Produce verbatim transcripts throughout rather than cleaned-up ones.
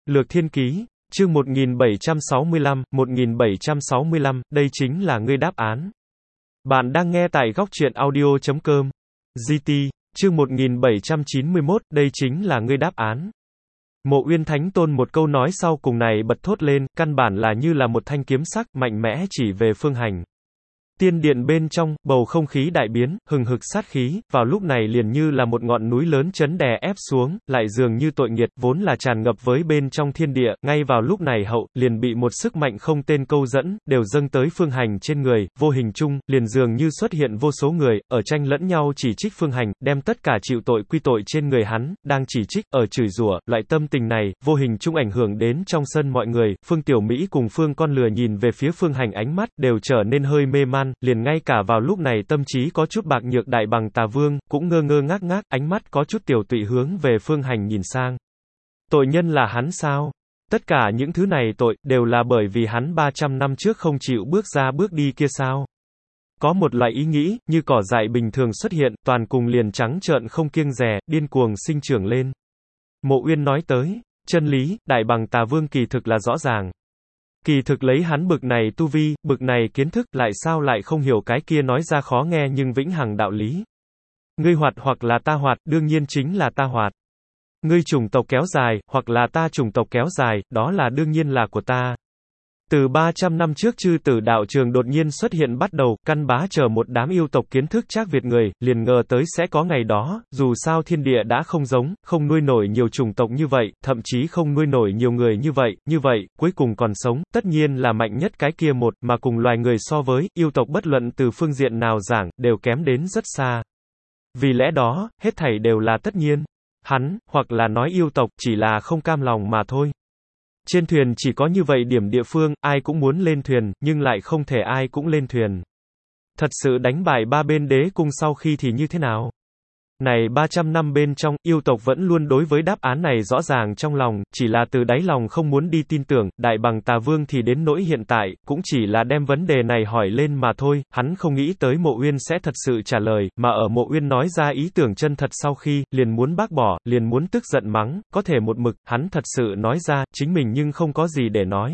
Lược Thiên Ký, chương một nghìn bảy trăm sáu mươi lăm, một nghìn bảy trăm sáu mươi lăm, đây chính là ngươi đáp án. Bạn đang nghe tại góc truyện audio chấm com. giê tê, chương một nghìn bảy trăm chín mươi mốt, đây chính là ngươi đáp án. Mộ Uyên Thánh Tôn một câu nói sau cùng này bật thốt lên, căn bản là như là một thanh kiếm sắc, mạnh mẽ chỉ về Phương Hành. Tiên điện bên trong, bầu không khí đại biến, hừng hực sát khí, vào lúc này liền như là một ngọn núi lớn chấn đè ép xuống, lại dường như tội nghiệt, vốn là tràn ngập với bên trong thiên địa, ngay vào lúc này hậu, liền bị một sức mạnh không tên câu dẫn, đều dâng tới Phương Hành trên người, vô hình chung, liền dường như xuất hiện vô số người, ở tranh lẫn nhau chỉ trích Phương Hành, đem tất cả chịu tội quy tội trên người hắn, đang chỉ trích, ở chửi rủa, loại tâm tình này, vô hình chung ảnh hưởng đến trong sân mọi người, Phương Tiểu Mỹ cùng Phương Con Lừa nhìn về phía Phương Hành ánh mắt, đều trở nên hơi mê man, liền ngay cả vào lúc này tâm trí có chút bạc nhược Đại Bằng Tà Vương, cũng ngơ ngơ ngác ngác, ánh mắt có chút tiểu tụy hướng về Phương Hành nhìn sang. Tội nhân là hắn sao? Tất cả những thứ này tội, đều là bởi vì hắn ba trăm năm trước không chịu bước ra bước đi kia sao? Có một loại ý nghĩ, như cỏ dại bình thường xuất hiện, toàn cùng liền trắng trợn không kiêng dè, điên cuồng sinh trưởng lên. Mộ Uyên nói tới, chân lý, Đại Bằng Tà Vương kỳ thực là rõ ràng. Kỳ thực lấy hắn bực này tu vi, bực này kiến thức, lại sao lại không hiểu cái kia nói ra khó nghe nhưng vĩnh hằng đạo lý. Ngươi hoạt hoặc là ta hoạt, đương nhiên chính là ta hoạt. Ngươi chủng tộc kéo dài, hoặc là ta chủng tộc kéo dài, đó là đương nhiên là của ta. Từ ba trăm năm trước chư tử đạo trường đột nhiên xuất hiện bắt đầu, căn bá chờ một đám yêu tộc kiến thức trác Việt người, liền ngờ tới sẽ có ngày đó, dù sao thiên địa đã không giống, không nuôi nổi nhiều chủng tộc như vậy, thậm chí không nuôi nổi nhiều người như vậy, như vậy, cuối cùng còn sống, tất nhiên là mạnh nhất cái kia một, mà cùng loài người so với, yêu tộc bất luận từ phương diện nào giảng, đều kém đến rất xa. Vì lẽ đó, hết thảy đều là tất nhiên. Hắn, hoặc là nói yêu tộc, chỉ là không cam lòng mà thôi. Trên thuyền chỉ có như vậy điểm địa phương, ai cũng muốn lên thuyền, nhưng lại không thể ai cũng lên thuyền. Thật sự đánh bại ba bên đế cung sau khi thì như thế nào? Này ba trăm năm bên trong, yêu tộc vẫn luôn đối với đáp án này rõ ràng trong lòng, chỉ là từ đáy lòng không muốn đi tin tưởng, Đại Bằng Tà Vương thì đến nỗi hiện tại, cũng chỉ là đem vấn đề này hỏi lên mà thôi, hắn không nghĩ tới Mộ Uyên sẽ thật sự trả lời, mà ở Mộ Uyên nói ra ý tưởng chân thật sau khi, liền muốn bác bỏ, liền muốn tức giận mắng, có thể một mực, hắn thật sự nói ra, chính mình nhưng không có gì để nói.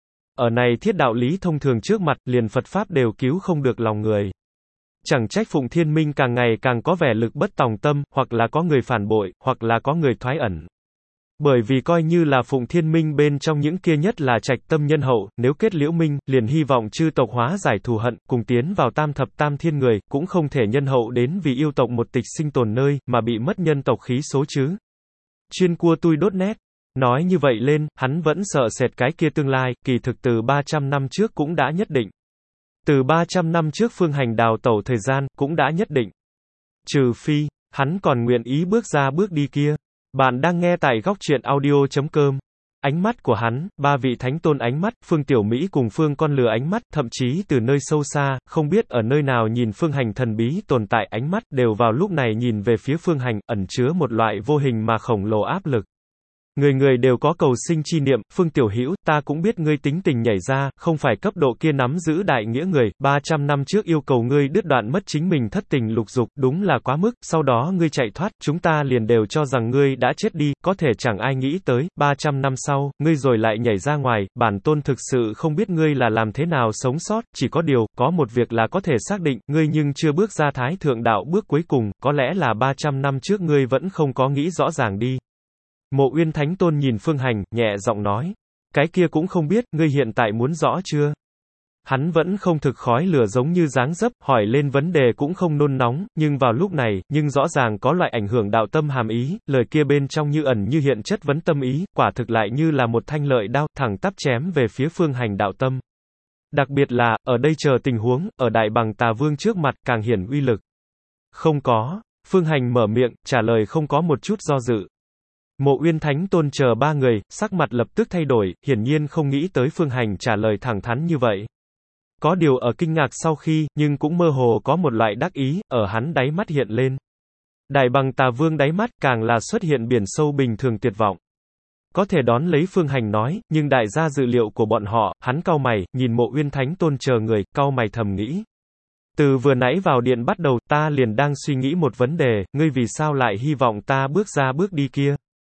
Ở này thiết đạo lý thông thường trước mặt, liền Phật Pháp đều cứu không được lòng người. Chẳng trách Phụng Thiên Minh càng ngày càng có vẻ lực bất tòng tâm, hoặc là có người phản bội, hoặc là có người thoái ẩn. Bởi vì coi như là Phụng Thiên Minh bên trong những kia nhất là trạch tâm nhân hậu, nếu kết liễu minh, liền hy vọng chư tộc hóa giải thù hận, cùng tiến vào tam thập tam thiên người, cũng không thể nhân hậu đến vì yêu tộc một tịch sinh tồn nơi, mà bị mất nhân tộc khí số chứ. Chuyên cua tui đốt nét. Nói như vậy lên, hắn vẫn sợ sệt cái kia tương lai, kỳ thực từ ba trăm năm trước cũng đã nhất định. Từ ba trăm năm trước Phương Hành đào tẩu thời gian, cũng đã nhất định. Trừ phi, hắn còn nguyện ý bước ra bước đi kia. Bạn đang nghe tại góc truyện audio chấm com. Ánh mắt của hắn, ba vị thánh tôn ánh mắt, Phương Tiểu Mỹ cùng Phương Con Lừa ánh mắt, thậm chí từ nơi sâu xa, không biết ở nơi nào nhìn Phương Hành thần bí tồn tại ánh mắt, đều vào lúc này nhìn về phía Phương Hành, ẩn chứa một loại vô hình mà khổng lồ áp lực. Người người đều có cầu sinh chi niệm, Phương Tiểu Hữu, ta cũng biết ngươi tính tình nhảy ra, không phải cấp độ kia nắm giữ đại nghĩa người, ba trăm năm trước yêu cầu ngươi đứt đoạn mất chính mình thất tình lục dục, đúng là quá mức, sau đó ngươi chạy thoát, chúng ta liền đều cho rằng ngươi đã chết đi, có thể chẳng ai nghĩ tới, ba trăm năm sau, ngươi rồi lại nhảy ra ngoài, bản tôn thực sự không biết ngươi là làm thế nào sống sót, chỉ có điều, có một việc là có thể xác định, ngươi nhưng chưa bước ra thái thượng đạo bước cuối cùng, có lẽ là ba trăm năm trước ngươi vẫn không có nghĩ rõ ràng đi. Mộ Uyên Thánh Tôn nhìn Phương Hành, nhẹ giọng nói. Cái kia cũng không biết, ngươi hiện tại muốn rõ chưa? Hắn vẫn không thực khói lửa giống như dáng dấp, hỏi lên vấn đề cũng không nôn nóng, nhưng vào lúc này, nhưng rõ ràng có loại ảnh hưởng đạo tâm hàm ý, lời kia bên trong như ẩn như hiện chất vấn tâm ý, quả thực lại như là một thanh lợi đao, thẳng tắp chém về phía Phương Hành đạo tâm. Đặc biệt là, ở đây chờ tình huống, ở Đại Bằng Tà Vương trước mặt, càng hiển uy lực. Không có, Phương Hành mở miệng, trả lời không có một chút do dự. Mộ Uyên Thánh Tôn chờ ba người, sắc mặt lập tức thay đổi, hiển nhiên không nghĩ tới Phương Hành trả lời thẳng thắn như vậy. Có điều ở kinh ngạc sau khi, nhưng cũng mơ hồ có một loại đắc ý, ở hắn đáy mắt hiện lên. Đại Bằng Tà Vương đáy mắt, càng là xuất hiện biển sâu bình thường tuyệt vọng. Có thể đón lấy Phương Hành nói, nhưng đại gia dự liệu của bọn họ, hắn cau mày, nhìn Mộ Uyên Thánh Tôn chờ người, cau mày thầm nghĩ. Từ vừa nãy vào điện bắt đầu, ta liền đang suy nghĩ một vấn đề, ngươi vì sao lại hy vọng ta bước ra bước đi kia?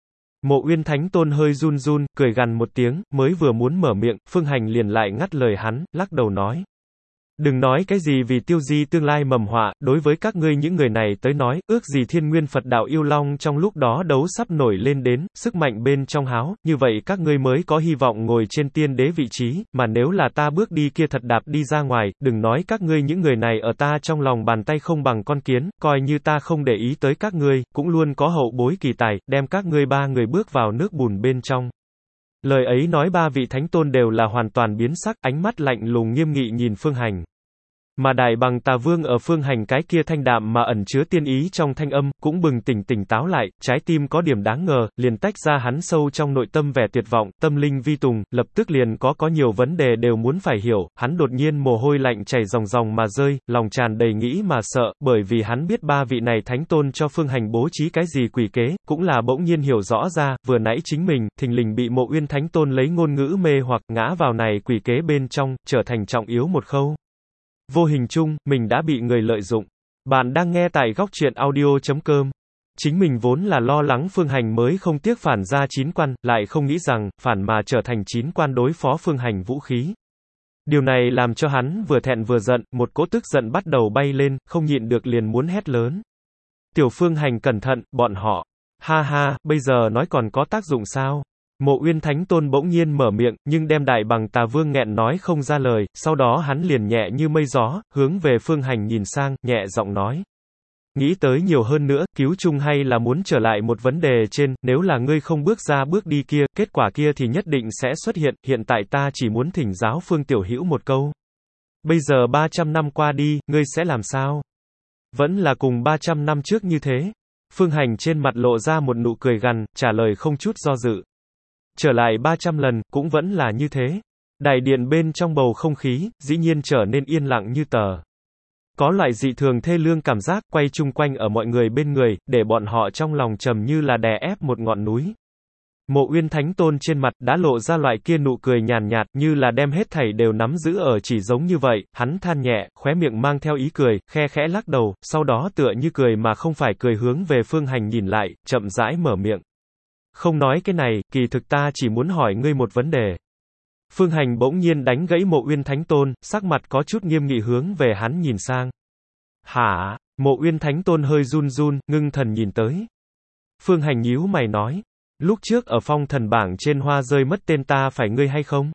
Mộ Uyên Thánh Tôn hơi run run, cười gằn một tiếng, mới vừa muốn mở miệng, Phương Hành liền lại ngắt lời hắn, lắc đầu nói. Đừng nói cái gì vì tiêu di tương lai mầm họa, đối với các ngươi những người này tới nói, ước gì thiên nguyên Phật đạo yêu long trong lúc đó đấu sắp nổi lên đến, sức mạnh bên trong háo, như vậy các ngươi mới có hy vọng ngồi trên tiên đế vị trí, mà nếu là ta bước đi kia thật đạp đi ra ngoài, đừng nói các ngươi những người này ở ta trong lòng bàn tay không bằng con kiến, coi như ta không để ý tới các ngươi, cũng luôn có hậu bối kỳ tài, đem các ngươi ba người bước vào nước bùn bên trong. Lời ấy nói ba vị thánh tôn đều là hoàn toàn biến sắc, ánh mắt lạnh lùng nghiêm nghị nhìn Phương Hành. Mà Đại Bằng Tà Vương ở Phương Hành cái kia thanh đạm mà ẩn chứa tiên ý trong thanh âm, cũng bừng tỉnh tỉnh táo lại, trái tim có điểm đáng ngờ, liền tách ra hắn sâu trong nội tâm vẻ tuyệt vọng, tâm linh vi tùng, lập tức liền có có nhiều vấn đề đều muốn phải hiểu, hắn đột nhiên mồ hôi lạnh chảy ròng ròng mà rơi, lòng tràn đầy nghĩ mà sợ, bởi vì hắn biết ba vị này thánh tôn cho Phương Hành bố trí cái gì quỷ kế, cũng là bỗng nhiên hiểu rõ ra, vừa nãy chính mình, thình lình bị Mộ Uyên Thánh Tôn lấy ngôn ngữ mê hoặc ngã vào này quỷ kế bên trong, trở thành trọng yếu một khâu. Vô hình chung, mình đã bị người lợi dụng. Bạn đang nghe tại góc truyện audio chấm com. Chính mình vốn là lo lắng Phương Hành mới không tiếc phản ra chín quan, lại không nghĩ rằng, phản mà trở thành chín quan đối phó Phương Hành vũ khí. Điều này làm cho hắn vừa thẹn vừa giận, một cỗ tức giận bắt đầu bay lên, không nhịn được liền muốn hét lớn. Tiểu Phương Hành cẩn thận, bọn họ. Ha ha, bây giờ nói còn có tác dụng sao? Mộ Uyên Thánh Tôn bỗng nhiên mở miệng, nhưng đem Đại Bằng Tà Vương nghẹn nói không ra lời, sau đó hắn liền nhẹ như mây gió, hướng về Phương Hành nhìn sang, nhẹ giọng nói. Nghĩ tới nhiều hơn nữa, cứu chung hay là muốn trở lại một vấn đề trên, nếu là ngươi không bước ra bước đi kia, kết quả kia thì nhất định sẽ xuất hiện, hiện tại ta chỉ muốn thỉnh giáo Phương Tiểu Hữu một câu. Bây giờ ba trăm năm qua đi, ngươi sẽ làm sao? Vẫn là cùng ba trăm năm trước như thế. Phương Hành trên mặt lộ ra một nụ cười gằn, trả lời không chút do dự. Trở lại ba trăm lần, cũng vẫn là như thế. Đại điện bên trong bầu không khí, dĩ nhiên trở nên yên lặng như tờ. Có loại dị thường thê lương cảm giác, quay chung quanh ở mọi người bên người, để bọn họ trong lòng trầm như là đè ép một ngọn núi. Mộ Uyên Thánh Tôn trên mặt, đã lộ ra loại kia nụ cười nhàn nhạt, như là đem hết thảy đều nắm giữ ở chỉ giống như vậy, hắn than nhẹ, khóe miệng mang theo ý cười, khe khẽ lắc đầu, sau đó tựa như cười mà không phải cười hướng về Phương Hành nhìn lại, chậm rãi mở miệng. Không nói cái này, kỳ thực ta chỉ muốn hỏi ngươi một vấn đề. Phương Hành bỗng nhiên đánh gãy Mộ Uyên Thánh Tôn, sắc mặt có chút nghiêm nghị hướng về hắn nhìn sang. Hả? Mộ Uyên Thánh Tôn hơi run run, ngưng thần nhìn tới. Phương Hành nhíu mày nói. Lúc trước ở phong thần bảng trên hoa rơi mất tên ta phải ngươi hay không?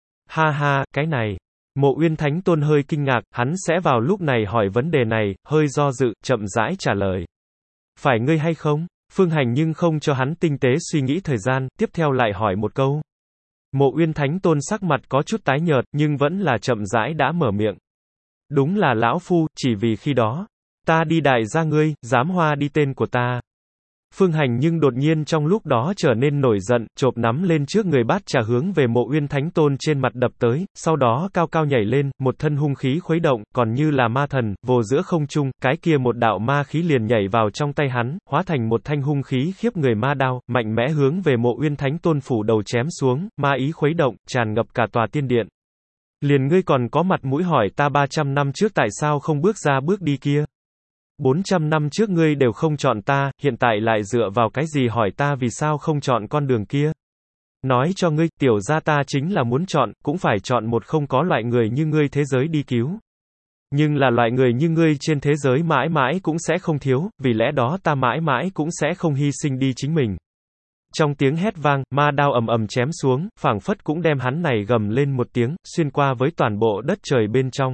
Ha ha, cái này. Mộ Uyên Thánh Tôn hơi kinh ngạc, hắn sẽ vào lúc này hỏi vấn đề này, hơi do dự, chậm rãi trả lời. Phải ngươi hay không? Phương Hành nhưng không cho hắn tinh tế suy nghĩ thời gian, tiếp theo lại hỏi một câu. Mộ Uyên Thánh Tôn sắc mặt có chút tái nhợt, nhưng vẫn là chậm rãi đã mở miệng. Đúng là lão phu, chỉ vì khi đó, ta đi đại gia ngươi, dám hoa đi tên của ta. Phương Hành nhưng đột nhiên trong lúc đó trở nên nổi giận, chộp nắm lên trước người bát trà hướng về Mộ Uyên Thánh Tôn trên mặt đập tới, sau đó cao cao nhảy lên, một thân hung khí khuấy động, còn như là ma thần, vồ giữa không trung, cái kia một đạo ma khí liền nhảy vào trong tay hắn, hóa thành một thanh hung khí khiếp người ma đao, mạnh mẽ hướng về Mộ Uyên Thánh Tôn phủ đầu chém xuống, ma ý khuấy động, tràn ngập cả tòa tiên điện. Liền ngươi còn có mặt mũi hỏi ta ba trăm năm trước tại sao không bước ra bước đi kia? bốn trăm năm trước ngươi đều không chọn ta, hiện tại lại dựa vào cái gì hỏi ta vì sao không chọn con đường kia? Nói cho ngươi, tiểu gia ta chính là muốn chọn, cũng phải chọn một không có loại người như ngươi thế giới đi cứu. Nhưng là loại người như ngươi trên thế giới mãi mãi cũng sẽ không thiếu, vì lẽ đó ta mãi mãi cũng sẽ không hy sinh đi chính mình. Trong tiếng hét vang, ma đao ầm ầm chém xuống, phảng phất cũng đem hắn này gầm lên một tiếng, xuyên qua với toàn bộ đất trời bên trong.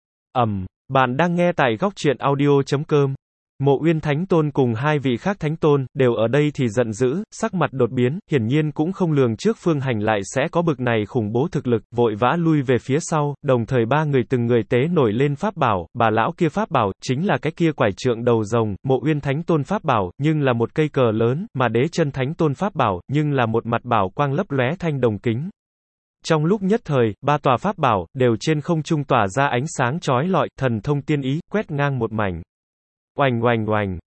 Ầm. Bạn đang nghe tại góc truyện audio chấm com. Mộ Uyên Thánh Tôn cùng hai vị khác Thánh Tôn, đều ở đây thì giận dữ, sắc mặt đột biến, hiển nhiên cũng không lường trước Phương Hành lại sẽ có bực này khủng bố thực lực, vội vã lui về phía sau, đồng thời ba người từng người tế nổi lên pháp bảo, bà lão kia pháp bảo, chính là cái kia quải trượng đầu rồng, Mộ Uyên Thánh Tôn pháp bảo, nhưng là một cây cờ lớn, mà Đế Chân Thánh Tôn pháp bảo, nhưng là một mặt bảo quang lấp lóe thanh đồng kính. Trong lúc nhất thời, ba tòa pháp bảo, đều trên không trung tỏa ra ánh sáng chói lọi, thần thông tiên ý, quét ngang một mảnh. Oành oành oành,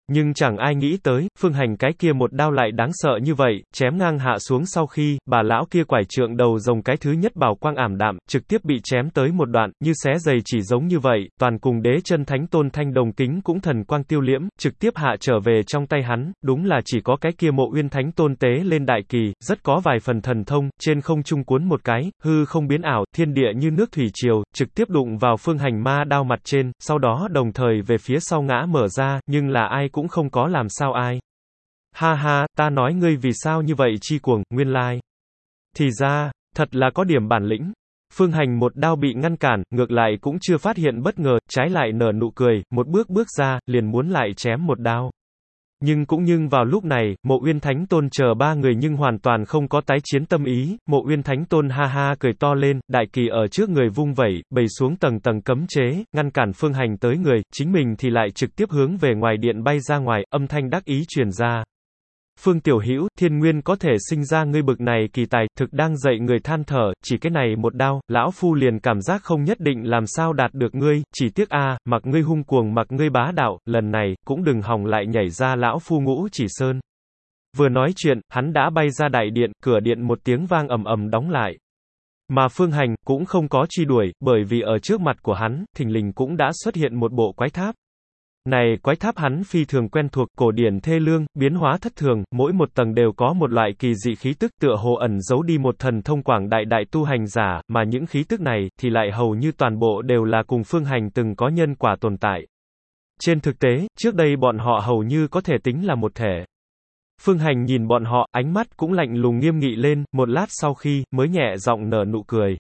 Nhưng chẳng ai nghĩ tới, Phương Hành cái kia một đao lại đáng sợ như vậy, chém ngang hạ xuống sau khi, bà lão kia quải trượng đầu rồng cái thứ nhất bảo quang ảm đạm, trực tiếp bị chém tới một đoạn, như xé giày chỉ giống như vậy, toàn cùng đế chân thánh tôn thanh đồng kính cũng thần quang tiêu liễm, trực tiếp hạ trở về trong tay hắn, đúng là chỉ có cái kia Mộ Uyên thánh tôn tế lên đại kỳ, rất có vài phần thần thông, trên không trung cuốn một cái, hư không biến ảo, thiên địa như nước thủy triều, trực tiếp đụng vào Phương Hành ma đao mặt trên, sau đó đồng thời về phía sau ngã mở ra, nhưng là ai cũng không có làm sao ai. Ha ha, ta nói ngươi vì sao như vậy chi cuồng, nguyên lai. Thì ra, thật là có điểm bản lĩnh. Phương Hành một đao bị ngăn cản, ngược lại cũng chưa phát hiện bất ngờ, trái lại nở nụ cười, một bước bước ra, liền muốn lại chém một đao. Nhưng cũng nhưng vào lúc này, Mộ Uyên Thánh Tôn chờ ba người nhưng hoàn toàn không có tái chiến tâm ý, Mộ Uyên Thánh Tôn ha ha cười to lên, đại kỳ ở trước người vung vẩy, bày xuống tầng tầng cấm chế, ngăn cản Phương Hành tới người, chính mình thì lại trực tiếp hướng về ngoài điện bay ra ngoài, âm thanh đắc ý truyền ra. Phương Tiểu Hữu, thiên nguyên có thể sinh ra ngươi bực này kỳ tài, thực đang dạy người than thở, chỉ cái này một đao, lão phu liền cảm giác không nhất định làm sao đạt được ngươi, chỉ tiếc a, mặc ngươi hung cuồng mặc ngươi bá đạo, lần này, cũng đừng hòng lại nhảy ra lão phu ngũ chỉ sơn. Vừa nói chuyện, hắn đã bay ra đại điện, cửa điện một tiếng vang ầm ầm đóng lại. Mà Phương Hành, cũng không có truy đuổi, bởi vì ở trước mặt của hắn, thình lình cũng đã xuất hiện một bộ quái tháp. Này quái tháp hắn phi thường quen thuộc, cổ điển thê lương, biến hóa thất thường, mỗi một tầng đều có một loại kỳ dị khí tức tựa hồ ẩn giấu đi một thần thông quảng đại đại tu hành giả, mà những khí tức này, thì lại hầu như toàn bộ đều là cùng Phương Hành từng có nhân quả tồn tại. Trên thực tế, trước đây bọn họ hầu như có thể tính là một thể. Phương Hành nhìn bọn họ, ánh mắt cũng lạnh lùng nghiêm nghị lên, một lát sau khi, mới nhẹ giọng nở nụ cười.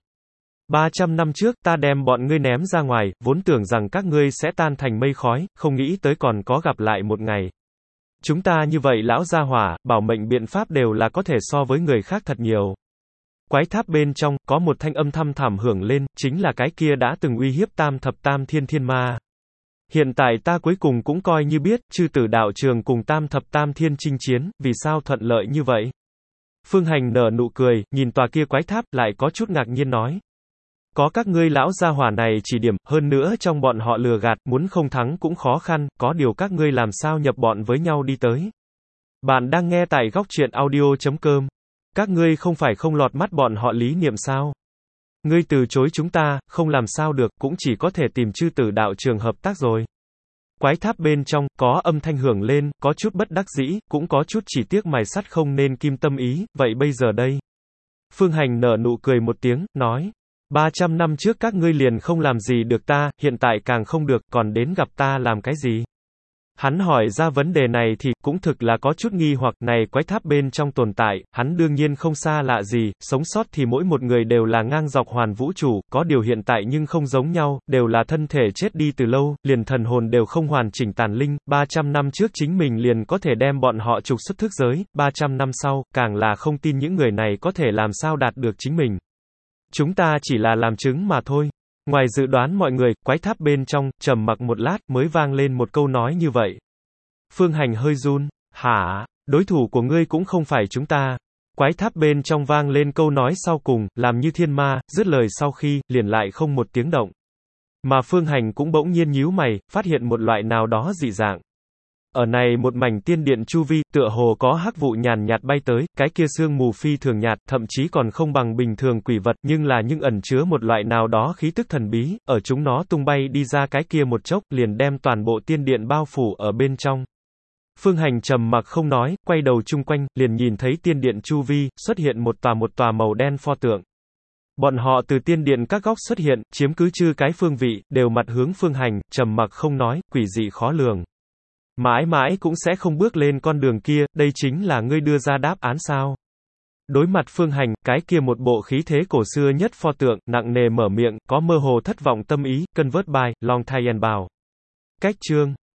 ba trăm năm trước, ta đem bọn ngươi ném ra ngoài, vốn tưởng rằng các ngươi sẽ tan thành mây khói, không nghĩ tới còn có gặp lại một ngày. Chúng ta như vậy lão gia hỏa, bảo mệnh biện pháp đều là có thể so với người khác thật nhiều. Quái tháp bên trong, có một thanh âm thăm thẳm hưởng lên, chính là cái kia đã từng uy hiếp tam thập tam thiên thiên ma. Hiện tại ta cuối cùng cũng coi như biết, chư tử đạo trường cùng tam thập tam thiên chinh chiến, vì sao thuận lợi như vậy. Phương Hành nở nụ cười, nhìn tòa kia quái tháp, lại có chút ngạc nhiên nói. Có các ngươi lão gia hỏa này chỉ điểm, hơn nữa trong bọn họ lừa gạt, muốn không thắng cũng khó khăn, có điều các ngươi làm sao nhập bọn với nhau đi tới. Bạn đang nghe tại góc truyện audio chấm com. Các ngươi không phải không lọt mắt bọn họ lý niệm sao? Ngươi từ chối chúng ta, không làm sao được, cũng chỉ có thể tìm chư tử đạo trường hợp tác rồi. Quái tháp bên trong, có âm thanh hưởng lên, có chút bất đắc dĩ, cũng có chút chỉ tiếc mài sắt không nên kim tâm ý, vậy bây giờ đây? Phương Hành nở nụ cười một tiếng, nói. ba trăm năm trước các ngươi liền không làm gì được ta, hiện tại càng không được, còn đến gặp ta làm cái gì? Hắn hỏi ra vấn đề này thì, cũng thực là có chút nghi hoặc, này quái tháp bên trong tồn tại, hắn đương nhiên không xa lạ gì, sống sót thì mỗi một người đều là ngang dọc hoàn vũ trụ, có điều hiện tại nhưng không giống nhau, đều là thân thể chết đi từ lâu, liền thần hồn đều không hoàn chỉnh tàn linh, ba trăm năm trước chính mình liền có thể đem bọn họ trục xuất thức giới, ba trăm năm sau, càng là không tin những người này có thể làm sao đạt được chính mình. Chúng ta chỉ là làm chứng mà thôi. Ngoài dự đoán mọi người, quái tháp bên trong, trầm mặc một lát, mới vang lên một câu nói như vậy. Phương Hành hơi run, hả, đối thủ của ngươi cũng không phải chúng ta. Quái tháp bên trong vang lên câu nói sau cùng, làm như thiên ma, dứt lời sau khi, liền lại không một tiếng động. Mà Phương Hành cũng bỗng nhiên nhíu mày, phát hiện một loại nào đó dị dạng. Ở này một mảnh tiên điện chu vi, tựa hồ có hắc vụ nhàn nhạt bay tới, cái kia sương mù phi thường nhạt, thậm chí còn không bằng bình thường quỷ vật, nhưng là nhưng ẩn chứa một loại nào đó khí tức thần bí, ở chúng nó tung bay đi ra cái kia một chốc, liền đem toàn bộ tiên điện bao phủ ở bên trong. Phương Hành trầm mặc không nói, quay đầu chung quanh, liền nhìn thấy tiên điện chu vi, xuất hiện một tòa một tòa màu đen pho tượng. Bọn họ từ tiên điện các góc xuất hiện, chiếm cứ chư cái phương vị, đều mặt hướng Phương Hành, trầm mặc không nói, quỷ dị khó lường. Mãi mãi cũng sẽ không bước lên con đường kia, đây chính là ngươi đưa ra đáp án sao? Đối mặt Phương Hành, cái kia một bộ khí thế cổ xưa nhất pho tượng, nặng nề mở miệng, có mơ hồ thất vọng tâm ý, convert by, long thay and bow. Cách chương